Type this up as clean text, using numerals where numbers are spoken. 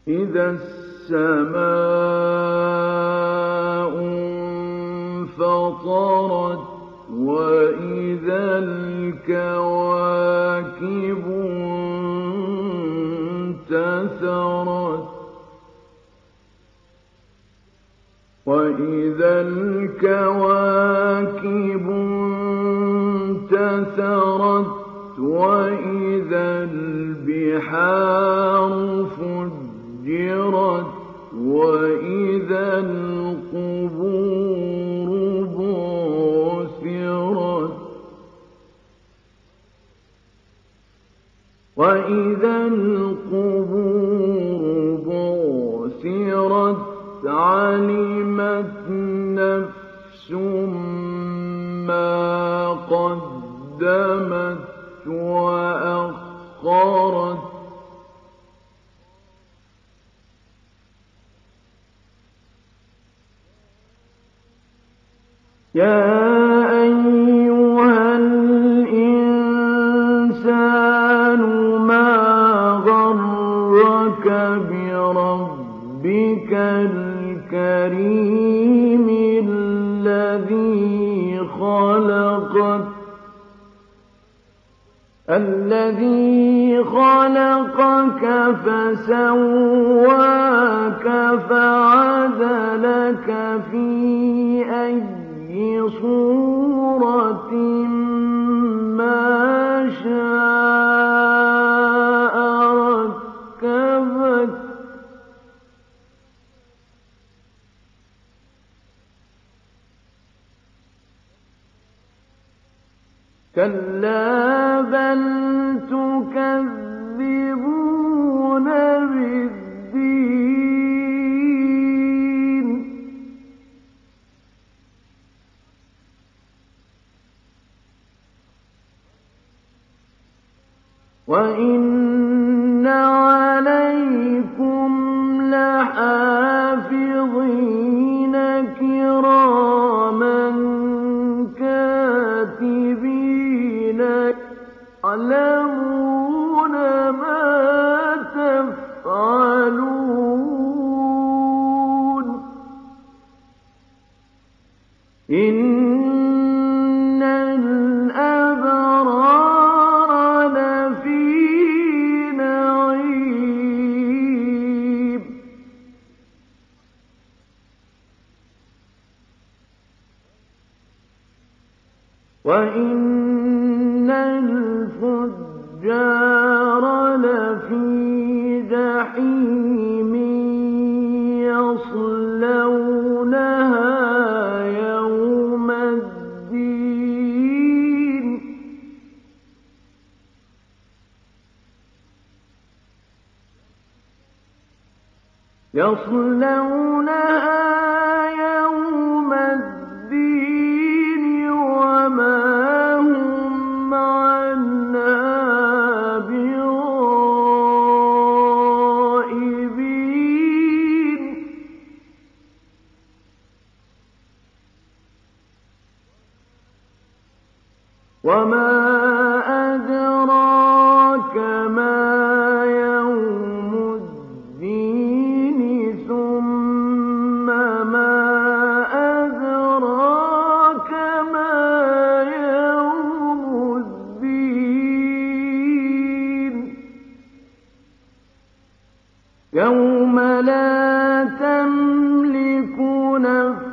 إذا السماء انفطرت وإذا الكواكب انتثرت وإذا الكواكب انتثرت وإذا البحار فجرت وإذا القبور بعثرت وإذا القبور بعثرت علمت نفس ما قدمت وأخرت يا أيها الإنسان ما غرك بربك الكريم الذي خلقك فسواك فعدلك في أي صورة ما شاء ركبك كلا بل تكذبون بالدين وإن عليكم لحافظين كراما كاتبين يعلمون ما تفعلون إن الأبرار لفي نعيم وإن الفجار لفي جحيم يصلونها يوم الدين وما هم عنها بغائبين وما أدراك ما يوم الدين ثم ما أدراك ما يوم الدين يوم لا تملك نفس